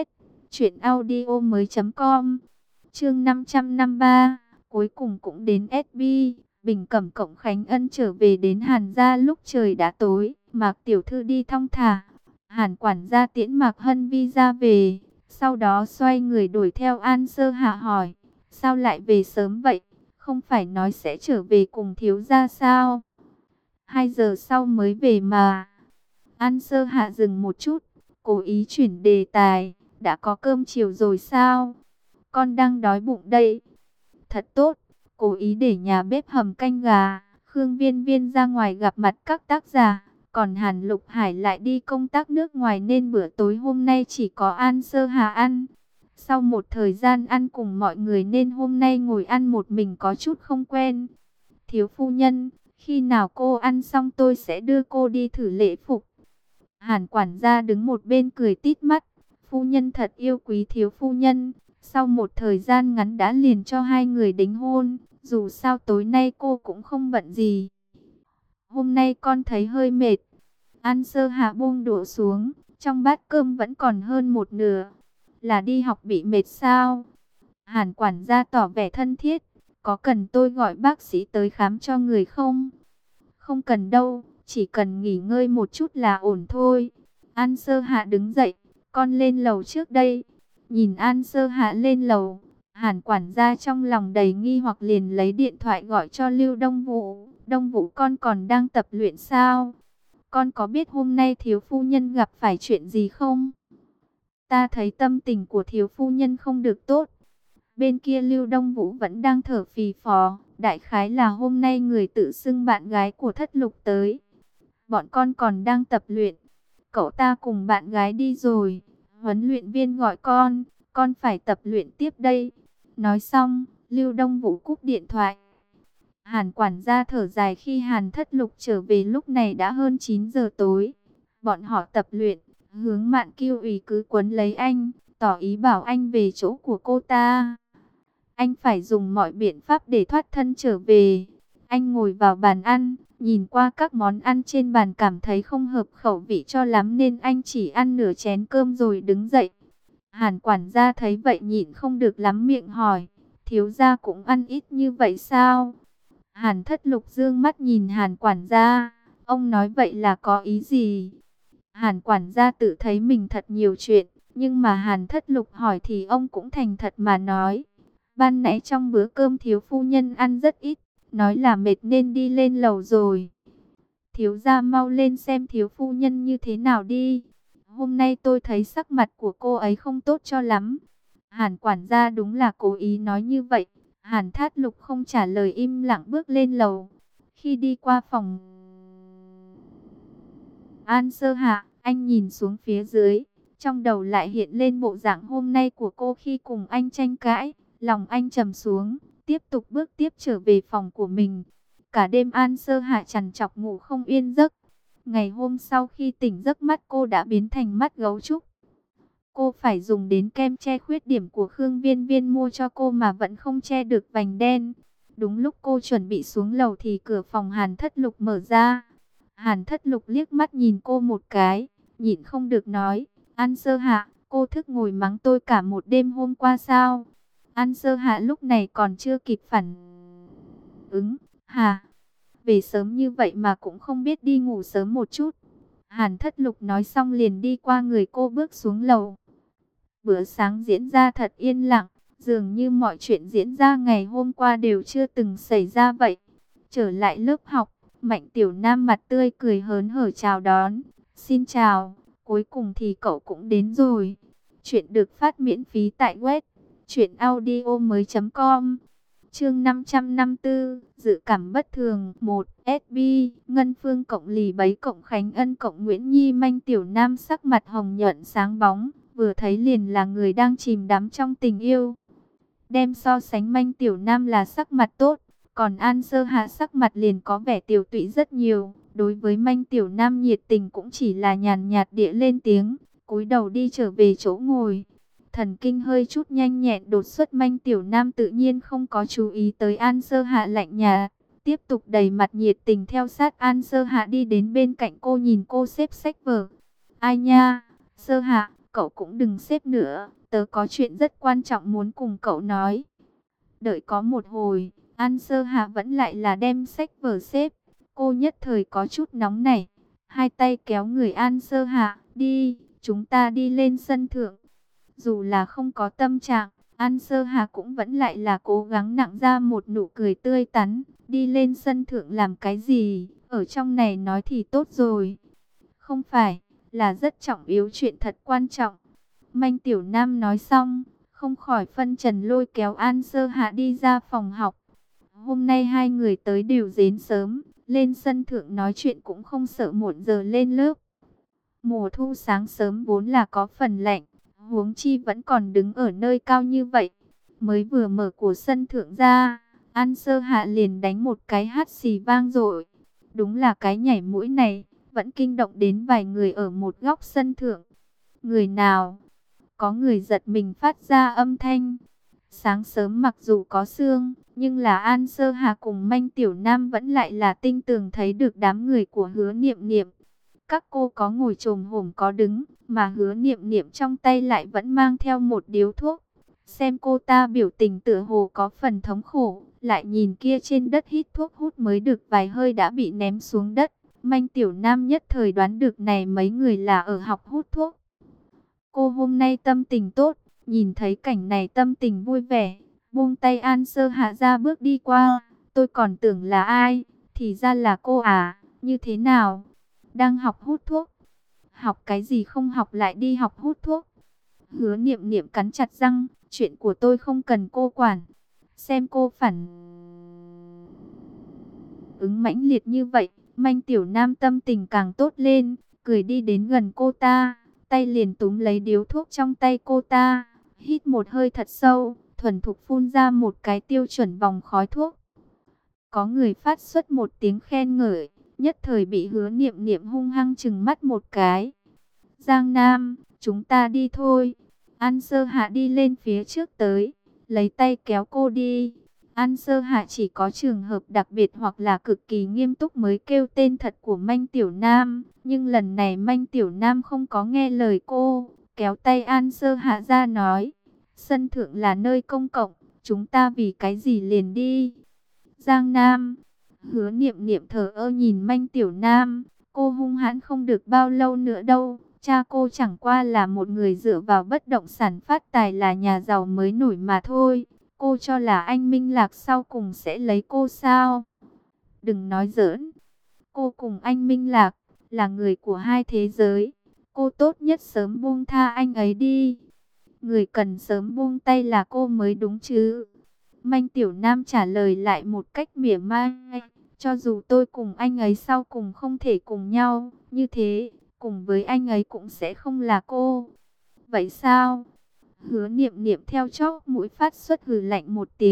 truyệnaudiomoi.com. Chương 553, cuối cùng cũng đến SB. Bình Cẩm Cộng Khánh Ân trở về đến Hàn gia lúc trời đã tối, Mạc tiểu thư đi thong thả. Hàn quản gia tiễn Mạc Hân Vi ra về, sau đó xoay người đuổi theo An Sơ Hạ hỏi, sao lại về sớm vậy? Không phải nói sẽ trở về cùng thiếu gia sao? 2 giờ sau mới về mà. An Sơ Hạ dừng một chút, cố ý chuyển đề tài, đã có cơm chiều rồi sao? Con đang đói bụng đây. Thật tốt, cố ý để nhà bếp hầm canh gà. Khương Viên Viên ra ngoài gặp mặt các tác giả, còn Hàn Lục Hải lại đi công tác nước ngoài nên bữa tối hôm nay chỉ có An Sơ Hà ăn. Sau một thời gian ăn cùng mọi người nên hôm nay ngồi ăn một mình có chút không quen. Thiếu phu nhân, khi nào cô ăn xong tôi sẽ đưa cô đi thử lễ phục. Hàn quản gia đứng một bên cười tít mắt. Phu nhân thật yêu quý thiếu phu nhân. Sau một thời gian ngắn đã liền cho hai người đính hôn. Dù sao tối nay cô cũng không bận gì. Hôm nay con thấy hơi mệt. An Sơ Hạ buông đũa xuống. Trong bát cơm vẫn còn hơn một nửa. Là đi học bị mệt sao? Hàn quản gia tỏ vẻ thân thiết. Có cần tôi gọi bác sĩ tới khám cho người không? Không cần đâu. Chỉ cần nghỉ ngơi một chút là ổn thôi. An Sơ Hạ đứng dậy. Con lên lầu trước đây. Nhìn An Sơ Hạ lên lầu. Hàn quản gia trong lòng đầy nghi hoặc liền lấy điện thoại gọi cho Lưu Đông Vũ. Đông Vũ, con còn đang tập luyện sao? Con có biết hôm nay thiếu phu nhân gặp phải chuyện gì không? Ta thấy tâm tình của thiếu phu nhân không được tốt. Bên kia Lưu Đông Vũ vẫn đang thở phì phò. Đại khái là hôm nay người tự xưng bạn gái của Thất Lục tới. Bọn con còn đang tập luyện. Cậu ta cùng bạn gái đi rồi. Huấn luyện viên gọi con phải tập luyện tiếp đây. Nói xong, Lưu Đông Vũ cúp điện thoại. Hàn quản gia thở dài khi Hàn Thất Lục trở về lúc này đã hơn 9 giờ tối. Bọn họ tập luyện, Hướng Mạn Kiêu ủy cứ quấn lấy anh, tỏ ý bảo anh về chỗ của cô ta. Anh phải dùng mọi biện pháp để thoát thân trở về. Anh ngồi vào bàn ăn, nhìn qua các món ăn trên bàn cảm thấy không hợp khẩu vị cho lắm nên anh chỉ ăn nửa chén cơm rồi đứng dậy. Hàn quản gia thấy vậy nhịn không được lắm miệng hỏi, thiếu gia cũng ăn ít như vậy sao? Hàn Thất Lục dương mắt nhìn Hàn quản gia, ông nói vậy là có ý gì? Hàn quản gia tự thấy mình thật nhiều chuyện, nhưng mà Hàn Thất Lục hỏi thì ông cũng thành thật mà nói. Ban nãy trong bữa cơm thiếu phu nhân ăn rất ít, nói là mệt nên đi lên lầu rồi. Thiếu gia mau lên xem thiếu phu nhân như thế nào đi. Hôm nay tôi thấy sắc mặt của cô ấy không tốt cho lắm. Hàn quản gia đúng là cố ý nói như vậy. Hàn Thát Lục không trả lời im lặng bước lên lầu. Khi đi qua phòng An Sơ Hạ, anh nhìn xuống phía dưới. Trong đầu lại hiện lên bộ dạng hôm nay của cô khi cùng anh tranh cãi. Lòng anh trầm xuống, tiếp tục bước tiếp trở về phòng của mình. Cả đêm An Sơ Hạ trằn trọc ngủ không yên giấc. Ngày hôm sau khi tỉnh giấc, mắt cô đã biến thành mắt gấu trúc. Cô phải dùng đến kem che khuyết điểm của Khương Viên Viên mua cho cô mà vẫn không che được vành đen. Đúng lúc cô chuẩn bị xuống lầu thì cửa phòng Hàn Thất Lục mở ra. Hàn Thất Lục liếc mắt nhìn cô một cái, nhịn không được nói, An Sơ Hạ, cô thức ngồi mắng tôi cả một đêm hôm qua sao? An Sơ Hạ lúc này còn chưa kịp phản ứng, hả? Về sớm như vậy mà cũng không biết đi ngủ sớm một chút. Hàn Thất Lục nói xong liền đi qua người cô bước xuống lầu. Bữa sáng diễn ra thật yên lặng, dường như mọi chuyện diễn ra ngày hôm qua đều chưa từng xảy ra vậy. Trở lại lớp học, Mạnh Tiểu Nam mặt tươi cười hớn hở chào đón. Xin chào, cuối cùng thì cậu cũng đến rồi. Chuyện được phát miễn phí tại web truyệnaudiomoi.com. Chương 554, dự cảm bất thường 1 SB, Ngân Phương cộng Lì Bấy cộng Khánh Ân cộng Nguyễn Nhi. Mạnh Tiểu Nam sắc mặt hồng nhuận sáng bóng, vừa thấy liền là người đang chìm đắm trong tình yêu. Đem so sánh, Mạnh Tiểu Nam là sắc mặt tốt, còn An Sơ Hạ sắc mặt liền có vẻ tiều tụy rất nhiều. Đối với Mạnh Tiểu Nam nhiệt tình cũng chỉ là nhàn nhạt địa lên tiếng, cúi đầu đi trở về chỗ ngồi. Thần kinh hơi chút nhanh nhẹn đột xuất, Mạnh Tiểu Nam tự nhiên không có chú ý tới An Sơ Hạ lạnh nhạt, tiếp tục đầy mặt nhiệt tình theo sát An Sơ Hạ đi đến bên cạnh cô, nhìn cô xếp sách vở. Ai nha, Sơ Hạ, cậu cũng đừng xếp nữa, tớ có chuyện rất quan trọng muốn cùng cậu nói. Đợi có một hồi, An Sơ Hạ vẫn lại là đem sách vở xếp. Cô nhất thời có chút nóng nảy, hai tay kéo người An Sơ Hạ, đi, chúng ta đi lên sân thượng. Dù là không có tâm trạng, An Sơ Hạ cũng vẫn lại là cố gắng nặng ra một nụ cười tươi tắn. Đi lên sân thượng làm cái gì, ở trong này nói thì tốt rồi. Không phải, là rất trọng yếu, chuyện thật quan trọng. Mạnh Tiểu Nam nói xong, không khỏi phân trần lôi kéo An Sơ Hạ đi ra phòng học. Hôm nay hai người tới đều đến sớm, lên sân thượng nói chuyện cũng không sợ muộn giờ lên lớp. Mùa thu sáng sớm vốn là có phần lạnh, huống chi vẫn còn đứng ở nơi cao như vậy. Mới vừa mở của sân thượng ra, An Sơ Hạ liền đánh một cái hắt xì vang dội. Đúng là cái nhảy mũi này, vẫn kinh động đến vài người ở một góc sân thượng. Người nào? Có người giật mình phát ra âm thanh. Sáng sớm mặc dù có sương, nhưng là An Sơ Hà cùng Mạnh Tiểu Nam vẫn lại là tinh tường thấy được đám người của Hứa Niệm Niệm. Các cô có ngồi chồm hổm có đứng, mà Hứa Niệm Niệm trong tay lại vẫn mang theo một điếu thuốc. Xem cô ta biểu tình tựa hồ có phần thống khổ, lại nhìn kia trên đất hít thuốc hút mới được vài hơi đã bị ném xuống đất. Mạnh Tiểu Nam nhất thời đoán được này mấy người là ở học hút thuốc. Cô hôm nay tâm tình tốt, nhìn thấy cảnh này tâm tình vui vẻ, buông tay An Sơ Hạ ra bước đi qua. Tôi còn tưởng là ai, thì ra là cô à, như thế nào? Đang học hút thuốc. Học cái gì không học lại đi học hút thuốc? Hứa Niệm Niệm cắn chặt răng, chuyện của tôi không cần cô quản. Xem cô phản ứng mãnh liệt như vậy, Mạnh Tiểu Nam tâm tình càng tốt lên, cười đi đến gần cô ta, tay liền túm lấy điếu thuốc trong tay cô ta, hít một hơi thật sâu, thuần thục phun ra một cái tiêu chuẩn vòng khói thuốc. Có người phát xuất một tiếng khen ngợi, nhất thời bị Hứa Niệm Niệm hung hăng trừng mắt một cái. Giang Nam, chúng ta đi thôi. An Sơ Hạ đi lên phía trước tới, lấy tay kéo cô đi. An Sơ Hạ chỉ có trường hợp đặc biệt hoặc là cực kỳ nghiêm túc mới kêu tên thật của Mạnh Tiểu Nam. Nhưng lần này Mạnh Tiểu Nam không có nghe lời cô, kéo tay An Sơ Hạ ra nói. Sân thượng là nơi công cộng, chúng ta vì cái gì liền đi. Giang Nam, Hứa Niệm Niệm thờ ơ nhìn Mạnh Tiểu Nam, cô hung hãn không được bao lâu nữa đâu. Cha cô chẳng qua là một người dựa vào bất động sản phát tài là nhà giàu mới nổi mà thôi. Cô cho là anh Minh Lạc sau cùng sẽ lấy cô sao? Đừng nói giỡn. Cô cùng anh Minh Lạc là người của hai thế giới. Cô tốt nhất sớm buông tha anh ấy đi. Người cần sớm buông tay là cô mới đúng chứ. Mạnh Tiểu Nam trả lời lại một cách mỉa mai. Cho dù tôi cùng anh ấy sau cùng không thể cùng nhau, như thế, cùng với anh ấy cũng sẽ không là cô. Vậy sao? Hứa Niệm Niệm theo chóp mũi phát xuất hừ lạnh một tiếng,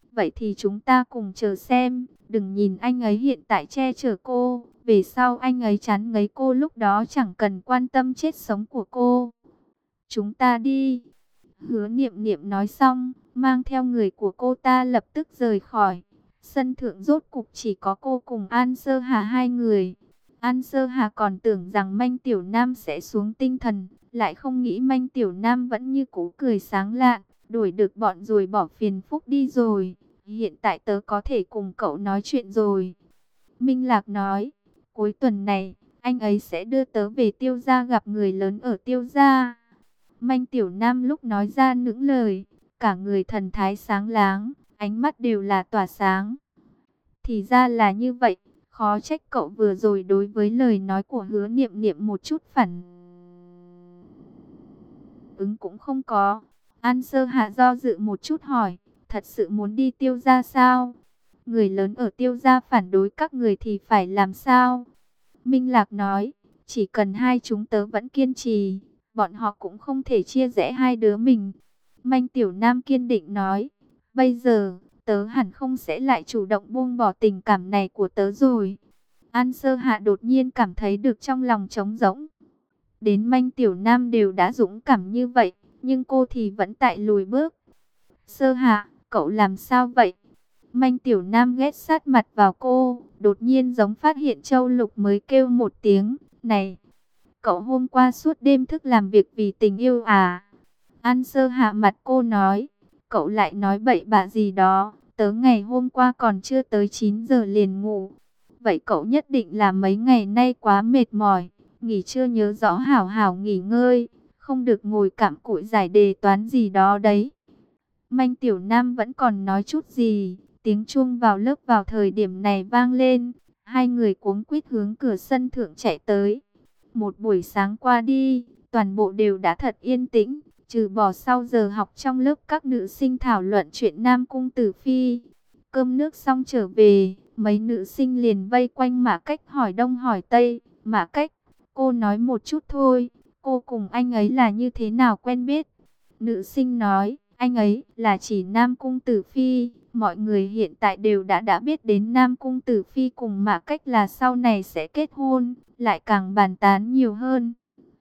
Vậy thì chúng ta cùng chờ xem, đừng nhìn anh ấy hiện tại che chở cô, về sau anh ấy chán ngấy cô lúc đó chẳng cần quan tâm chết sống của cô. Chúng ta đi. Hứa Niệm Niệm nói xong, mang theo người của cô ta lập tức rời khỏi. Sân thượng rốt cục chỉ có cô cùng An Sơ Hà hai người. An Sơ Hà còn tưởng rằng Manh Tiểu Nam sẽ xuống tinh thần, lại không nghĩ Manh Tiểu Nam vẫn như cũ cười sáng lạn, đuổi được bọn rồi bỏ phiền phúc đi rồi. Hiện tại tớ có thể cùng cậu nói chuyện rồi. Minh Lạc nói, cuối tuần này, anh ấy sẽ đưa tớ về Tiêu gia gặp người lớn ở Tiêu gia. Manh Tiểu Nam lúc nói ra những lời, cả người thần thái sáng láng, ánh mắt đều là tỏa sáng. Thì ra là như vậy, khó trách cậu vừa rồi đối với lời nói của Hứa Niệm Niệm một chút phản ứng cũng không có. An Sơ Hạ do dự một chút hỏi, thật sự muốn đi Tiêu gia sao? Người lớn ở Tiêu gia phản đối các người thì phải làm sao? Minh Lạc nói, chỉ cần hai chúng tớ vẫn kiên trì, bọn họ cũng không thể chia rẽ hai đứa mình. Manh Tiểu Nam kiên định nói, bây giờ, tớ hẳn không sẽ lại chủ động buông bỏ tình cảm này của tớ rồi. An Sơ Hạ đột nhiên cảm thấy được trong lòng trống rỗng. Đến Manh Tiểu Nam đều đã dũng cảm như vậy, nhưng cô thì vẫn tại lùi bước. Sơ Hạ, cậu làm sao vậy? Manh Tiểu Nam ghét sát mặt vào cô, đột nhiên giống phát hiện Châu Lục mới kêu một tiếng, này, cậu hôm qua suốt đêm thức làm việc vì tình yêu à? An Sơ Hạ mặt cô nói, cậu lại nói bậy bạ gì đó, tớ ngày hôm qua còn chưa tới 9 giờ liền ngủ. Vậy cậu nhất định là mấy ngày nay quá mệt mỏi, nghỉ chưa nhớ rõ hảo hảo nghỉ ngơi, không được ngồi cặm cụi giải đề toán gì đó đấy. Manh Tiểu Nam vẫn còn nói chút gì, tiếng chuông vào lớp vào thời điểm này vang lên, hai người cuống quýt hướng cửa sân thượng chạy tới. Một buổi sáng qua đi, toàn bộ đều đã thật yên tĩnh, trừ bỏ sau giờ học trong lớp các nữ sinh thảo luận chuyện Nam Cung Tử Phi. Cơm nước xong trở về, mấy nữ sinh liền vây quanh Mã Cách hỏi đông hỏi tây. Mã Cách, cô nói một chút thôi, cô cùng anh ấy là như thế nào quen biết? Nữ sinh nói, anh ấy là chỉ Nam Cung Tử Phi. Mọi người hiện tại đều đã biết đến Nam Cung Tử Phi cùng Mã Cách là sau này sẽ kết hôn, lại càng bàn tán nhiều hơn.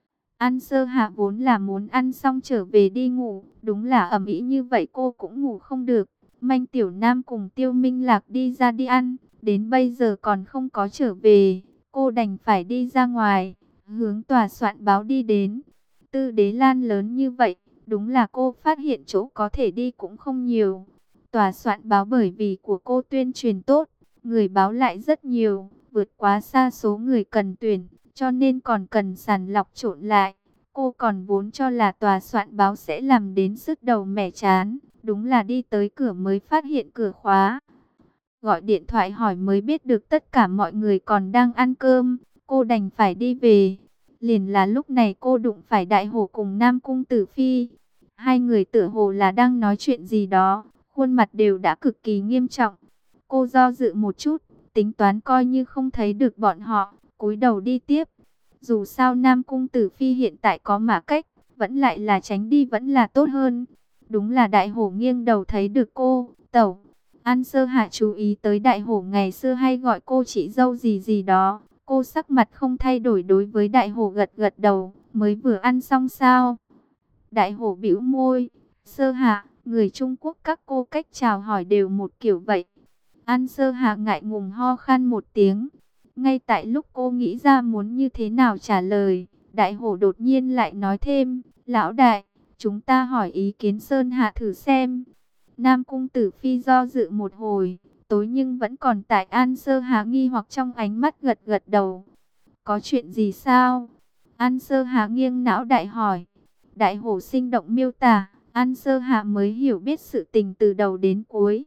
An Sơ Hạ vốn là muốn ăn xong trở về đi ngủ, đúng là ầm ĩ như vậy cô cũng ngủ không được. Manh Tiểu Nam cùng Tiêu Minh Lạc đi ra đi ăn, đến bây giờ còn không có trở về, cô đành phải đi ra ngoài, hướng tòa soạn báo đi đến. Tư Đế Lan lớn như vậy, đúng là cô phát hiện chỗ có thể đi cũng không nhiều. Tòa soạn báo bởi vì của cô tuyên truyền tốt, người báo lại rất nhiều, vượt quá xa số người cần tuyển, cho nên còn cần sàng lọc trộn lại. Cô còn vốn cho là tòa soạn báo sẽ làm đến sứt đầu mẻ chán, đúng là đi tới cửa mới phát hiện cửa khóa. Gọi điện thoại hỏi mới biết được tất cả mọi người còn đang ăn cơm, cô đành phải đi về. Liền là lúc này cô đụng phải Đại Hổ cùng Nam Cung Tử Phi. Hai người tựa hồ là đang nói chuyện gì đó, khuôn mặt đều đã cực kỳ nghiêm trọng. Cô do dự một chút, tính toán coi như không thấy được bọn họ, cúi đầu đi tiếp. Dù sao Nam Cung Tử Phi hiện tại có Mã Cách, vẫn lại là tránh đi vẫn là tốt hơn. Đúng là Đại Hổ nghiêng đầu thấy được cô, tẩu. An Sơ Hạ chú ý tới Đại Hổ ngày xưa hay gọi cô chị dâu gì gì đó. Cô sắc mặt không thay đổi đối với Đại Hổ gật gật đầu, mới vừa ăn xong sao? Đại Hổ bĩu môi, Sơ Hạ, người Trung Quốc các cô cách chào hỏi đều một kiểu vậy. An Sơ Hạ ngại ngùng ho khan một tiếng. Ngay tại lúc cô nghĩ ra muốn như thế nào trả lời, Đại Hổ đột nhiên lại nói thêm, lão đại, chúng ta hỏi ý kiến Sơn Hạ thử xem. Nam Cung Tử Phi do dự một hồi, tối nhưng vẫn còn tại An Sơ Hạ nghi hoặc trong ánh mắt gật gật đầu. Có chuyện gì sao? An Sơ Hạ nghiêng não đại hỏi. Đại Hổ sinh động miêu tả, An Sơ Hạ mới hiểu biết sự tình từ đầu đến cuối.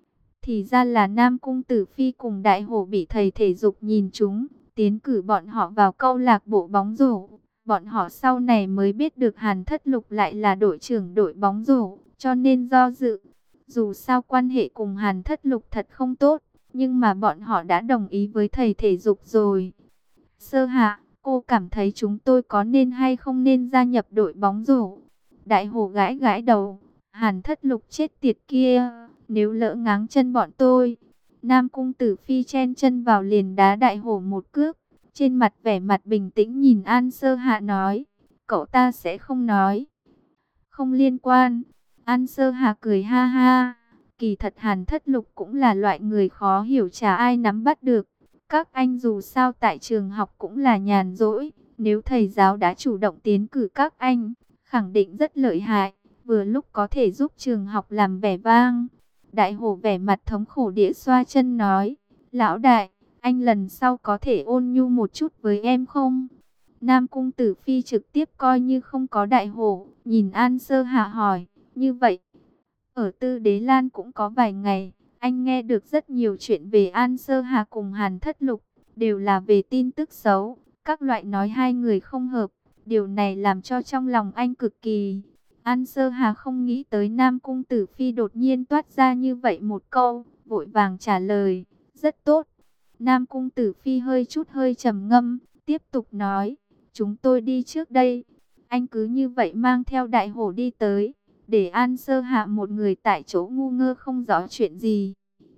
Thì ra là Nam Cung Tử Phi cùng Đại Hổ bị thầy thể dục nhìn trúng, tiến cử bọn họ vào câu lạc bộ bóng rổ. Bọn họ sau này mới biết được Hàn Thất Lục lại là đội trưởng đội bóng rổ, cho nên do dự. Dù sao quan hệ cùng Hàn Thất Lục thật không tốt, nhưng mà bọn họ đã đồng ý với thầy thể dục rồi. Sơ Hạ, cô cảm thấy chúng tôi có nên hay không nên gia nhập đội bóng rổ? Đại Hổ gãi gãi đầu, Hàn Thất Lục chết tiệt kia, nếu lỡ ngáng chân bọn tôi. Nam Cung Tử Phi chen chân vào liền đá đại hổ một cước. Trên mặt vẻ mặt bình tĩnh nhìn An Sơ Hạ nói, cậu ta sẽ không nói. Không liên quan. An Sơ Hạ cười ha ha. Kỳ thật Hàn Thất Lục cũng là loại người khó hiểu, chả ai nắm bắt được. Các anh dù sao tại trường học cũng là nhàn rỗi. Nếu thầy giáo đã chủ động tiến cử các anh, khẳng định rất lợi hại. Vừa lúc có thể giúp trường học làm vẻ vang. Đại hổ vẻ mặt thống khổ đĩa xoa chân nói, lão đại, anh lần sau có thể ôn nhu một chút với em không? Nam Cung Tử Phi trực tiếp coi như không có đại hổ, nhìn An Sơ Hạ hỏi, như vậy, ở Tư Đế Lan cũng có vài ngày, anh nghe được rất nhiều chuyện về An Sơ Hạ cùng Hàn Thất Lục, đều là về tin tức xấu, các loại nói hai người không hợp, điều này làm cho trong lòng anh cực kỳ. An Sơ Hà không nghĩ tới Nam Cung Tử Phi đột nhiên toát ra như vậy một câu, vội vàng trả lời, rất tốt. Nam Cung Tử Phi hơi trầm ngâm, tiếp tục nói, chúng tôi đi trước đây. Anh cứ như vậy mang theo đại hổ đi tới, để An Sơ Hạ một người tại chỗ ngu ngơ không rõ chuyện gì.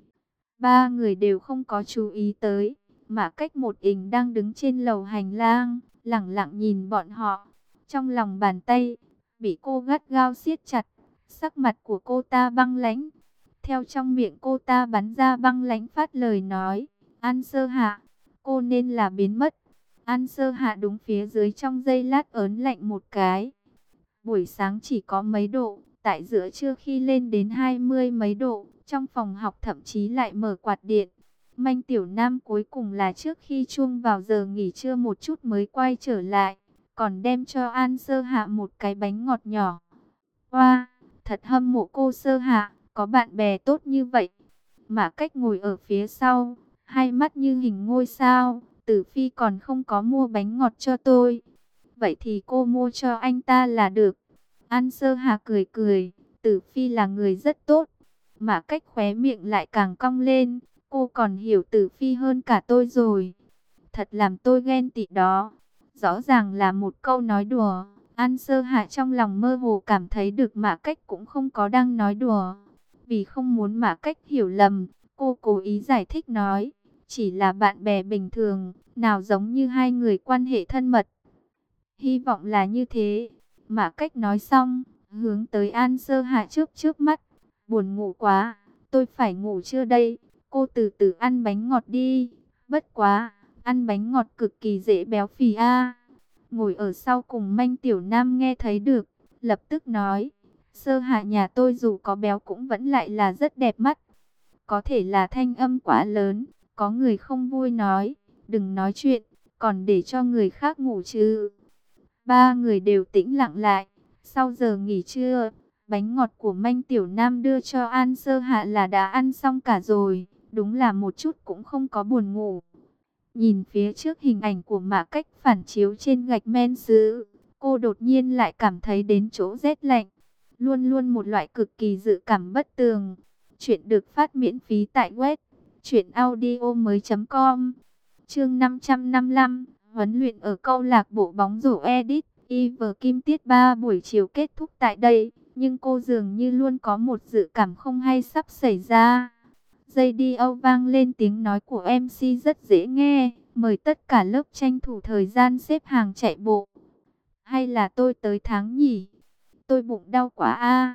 Ba người đều không có chú ý tới, mà Cách Một Ình đang đứng trên lầu hành lang, lẳng lặng nhìn bọn họ. Trong lòng bàn tay bị cô gắt gao siết chặt, sắc mặt của cô ta băng lãnh. Theo trong miệng cô ta bắn ra băng lãnh phát lời nói, An Sơ Hạ, cô nên là biến mất. An Sơ Hạ đúng phía dưới trong giây lát ớn lạnh một cái. Buổi sáng chỉ có mấy độ, tại giữa trưa khi lên đến 20 mấy độ, trong phòng học thậm chí lại mở quạt điện. Manh Tiểu Nam cuối cùng là trước khi chuông vào giờ nghỉ trưa một chút mới quay trở lại, còn đem cho An Sơ Hạ một cái bánh ngọt nhỏ. Wow, thật hâm mộ cô Sơ Hạ, có bạn bè tốt như vậy. Mà Cách ngồi ở phía sau, hai mắt như hình ngôi sao. Tử Phi còn không có mua bánh ngọt cho tôi, vậy thì cô mua cho anh ta là được. An Sơ Hà cười cười, Tử Phi là người rất tốt. Mà Cách khóe miệng lại càng cong lên, cô còn hiểu Tử Phi hơn cả tôi rồi. Thật làm tôi ghen tị đó. Rõ ràng là một câu nói đùa. An Sơ Hạ trong lòng mơ hồ cảm thấy được Mã Cách cũng không có đang nói đùa. Vì không muốn Mã Cách hiểu lầm, cô cố ý giải thích nói, chỉ là bạn bè bình thường, nào giống như hai người quan hệ thân mật. Hy vọng là như thế. Mã Cách nói xong, hướng tới An Sơ Hạ trước mắt. Buồn ngủ quá, tôi phải ngủ trưa đây. Cô từ từ ăn bánh ngọt đi. Bất quá, ăn bánh ngọt cực kỳ dễ béo phì a. Ngồi ở sau cùng Manh Tiểu Nam nghe thấy được, lập tức nói, Sơ Hạ nhà tôi dù có béo cũng vẫn lại là rất đẹp mắt. Có thể là thanh âm quá lớn, có người không vui nói, đừng nói chuyện, còn để cho người khác ngủ chứ. Ba người đều tĩnh lặng lại. Sau giờ nghỉ trưa, bánh ngọt của Manh Tiểu Nam đưa cho An Sơ Hạ là đã ăn xong cả rồi, đúng là một chút cũng không có buồn ngủ. Nhìn phía trước hình ảnh của Mã Cách phản chiếu trên gạch men sứ, cô đột nhiên lại cảm thấy đến chỗ rét lạnh. Luôn luôn một loại cực kỳ dự cảm bất tường. Chuyện được phát miễn phí tại web truyệnaudiomoi.com. Chương 555, huấn luyện ở câu lạc bộ bóng rổ Edit, Iver Kim tiết 3 buổi chiều kết thúc tại đây, nhưng cô dường như luôn có một dự cảm không hay sắp xảy ra. Radio vang lên tiếng nói của MC rất dễ nghe, mời tất cả lớp tranh thủ thời gian xếp hàng chạy bộ. Hay là tôi tới tháng nhỉ? Tôi bụng đau quá a.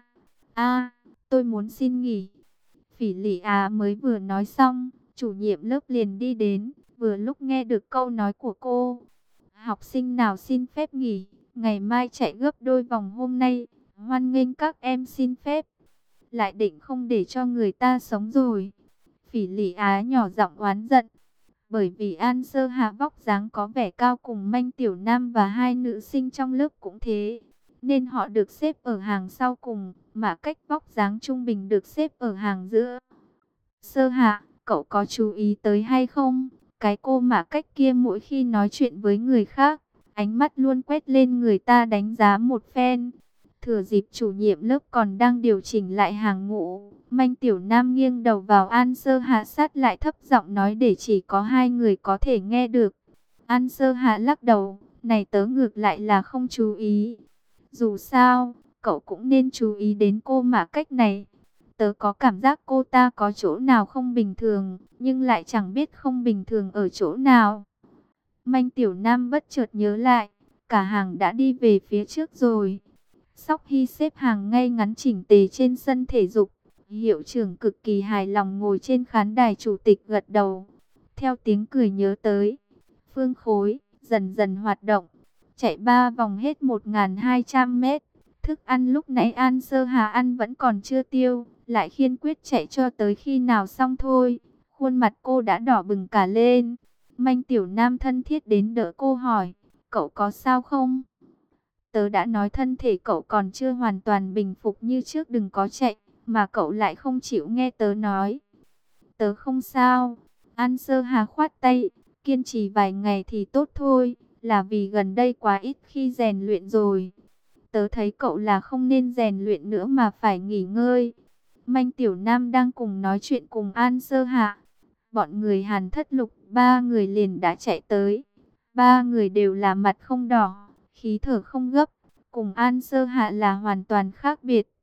Tôi muốn xin nghỉ. Phỉ Lị Á mới vừa nói xong, chủ nhiệm lớp liền đi đến, vừa lúc nghe được câu nói của cô. Học sinh nào xin phép nghỉ, ngày mai chạy gấp đôi vòng hôm nay, hoan nghênh các em xin phép. Lại định không để cho người ta sống rồi. Phỉ Lị Á nhỏ giọng oán giận. Bởi vì An Sơ Hạ vóc dáng có vẻ cao cùng Manh Tiểu Nam và hai nữ sinh trong lớp cũng thế, nên họ được xếp ở hàng sau cùng, mà Cách vóc dáng trung bình được xếp ở hàng giữa. Sơ Hạ, cậu có chú ý tới hay không? Cái cô Mã Cách kia mỗi khi nói chuyện với người khác, ánh mắt luôn quét lên người ta đánh giá một phen. Thừa dịp chủ nhiệm lớp còn đang điều chỉnh lại hàng ngũ, Manh Tiểu Nam nghiêng đầu vào An Sơ Hạ sát lại thấp giọng nói để chỉ có hai người có thể nghe được. An Sơ Hạ lắc đầu, này tớ ngược lại là không chú ý. Dù sao, cậu cũng nên chú ý đến cô Mã Cách này. Tớ có cảm giác cô ta có chỗ nào không bình thường, nhưng lại chẳng biết không bình thường ở chỗ nào. Manh Tiểu Nam bất chợt nhớ lại, cả hàng đã đi về phía trước rồi. Sóc Hy xếp hàng ngay ngắn chỉnh tề trên sân thể dục. Hiệu trưởng cực kỳ hài lòng ngồi trên khán đài, chủ tịch gật đầu. Theo tiếng cười nhớ tới, phương khối dần dần hoạt động, chạy 3 vòng hết 1.200 mét. Thức ăn lúc nãy An Sơ Hà ăn vẫn còn chưa tiêu, lại kiên quyết chạy cho tới khi nào xong thôi. Khuôn mặt cô đã đỏ bừng cả lên. Manh Tiểu Nam thân thiết đến đỡ cô hỏi, cậu có sao không? Tớ đã nói thân thể cậu còn chưa hoàn toàn bình phục như trước, đừng có chạy, mà cậu lại không chịu nghe tớ nói. Tớ không sao. An Sơ Hà khoát tay, kiên trì vài ngày thì tốt thôi, là vì gần đây quá ít khi rèn luyện rồi. Tớ thấy cậu là không nên rèn luyện nữa mà phải nghỉ ngơi. Manh Tiểu Nam đang cùng nói chuyện cùng An Sơ Hạ. Bọn người Hàn Thất Lục, 3 người liền đã chạy tới. 3 người đều là mặt không đỏ, khí thở không gấp. Cùng An Sơ Hạ là hoàn toàn khác biệt.